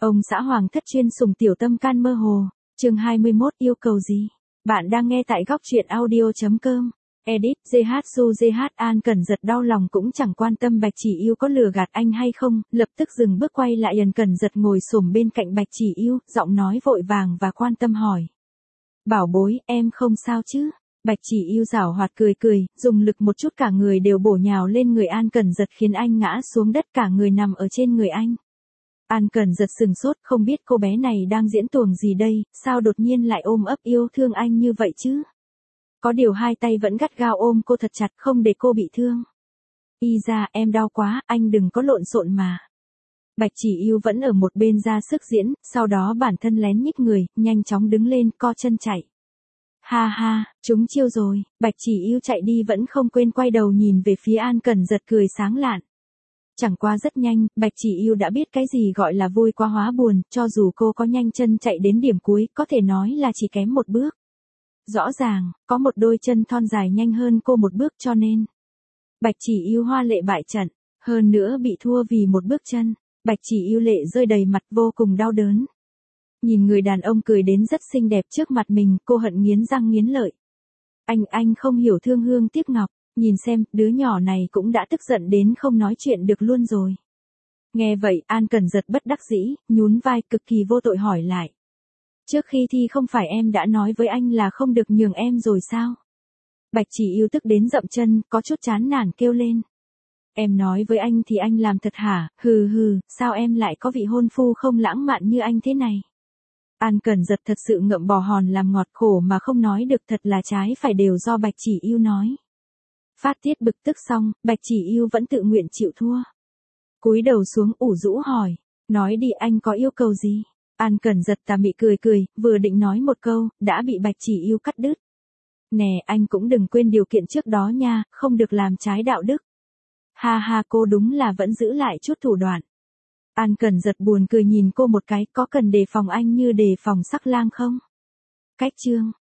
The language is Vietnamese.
Ông xã hoàng thất chuyên sủng tiểu tâm can mơ hồ. Chương 21 yêu cầu gì? Bạn đang nghe tại góc truyện audio.com. Edit, JH An Cẩn Giật đau lòng cũng chẳng quan tâm Bạch Chỉ Yêu có lừa gạt anh hay không, lập tức dừng bước quay lại An Cẩn Giật ngồi xổm bên cạnh Bạch Chỉ Yêu, giọng nói vội vàng và quan tâm hỏi. Bảo bối, em không sao chứ? Bạch Chỉ Yêu giảo hoạt cười, dùng lực một chút cả người đều bổ nhào lên người An Cẩn Giật khiến anh ngã xuống đất cả người nằm ở trên người anh. An Cẩn Giật sừng sốt, không biết cô bé này đang diễn tuồng gì đây, sao đột nhiên lại ôm ấp yêu thương anh như vậy chứ? Có điều hai tay vẫn gắt gao ôm cô thật chặt không để cô bị thương. Y ra, em đau quá, anh đừng có lộn xộn mà. Bạch Chỉ Yêu vẫn ở một bên ra sức diễn, sau đó bản thân lén nhích người, nhanh chóng đứng lên, co chân chạy. Ha ha, trúng chiêu rồi, Bạch Chỉ Yêu chạy đi vẫn không quên quay đầu nhìn về phía An Cẩn Giật cười sáng lạn. Chẳng qua rất nhanh, Bạch Chỉ Yêu đã biết cái gì gọi là vui quá hóa buồn, cho dù cô có nhanh chân chạy đến điểm cuối, có thể nói là chỉ kém một bước. Rõ ràng, có một đôi chân thon dài nhanh hơn cô một bước cho nên. Bạch Chỉ Yêu hoa lệ bại trận, hơn nữa bị thua vì một bước chân. Bạch Chỉ Yêu lệ rơi đầy mặt vô cùng đau đớn. Nhìn người đàn ông cười đến rất xinh đẹp trước mặt mình, cô hận nghiến răng nghiến lợi. Anh không hiểu thương hương tiếc ngọc, nhìn xem, đứa nhỏ này cũng đã tức giận đến không nói chuyện được luôn rồi. Nghe vậy, An Cẩn Giật bất đắc dĩ, nhún vai cực kỳ vô tội hỏi lại. Trước khi thi không phải em đã nói với anh là không được nhường em rồi sao? Bạch Chỉ Yêu tức đến dậm chân, có chút chán nản kêu lên. Em nói với anh thì anh làm thật hả, hừ, sao em lại có vị hôn phu không lãng mạn như anh thế này? An Cẩn Giật thật sự ngậm bò hòn làm ngọt khổ mà không nói được, thật là trái phải đều do Bạch Chỉ Yêu nói. Phát tiết bực tức xong, Bạch Chỉ Yêu vẫn tự nguyện chịu thua. Cúi đầu xuống ủ rũ hỏi, nói đi anh có yêu cầu gì? An Cẩn Giật tà mị cười, vừa định nói một câu, đã bị Bạch Chỉ Yêu cắt đứt. Nè, anh cũng đừng quên điều kiện trước đó nha, không được làm trái đạo đức. Ha, cô đúng là vẫn giữ lại chút thủ đoạn. An Cẩn Giật buồn cười nhìn cô một cái, có cần đề phòng anh như đề phòng sắc lang không? Cách chương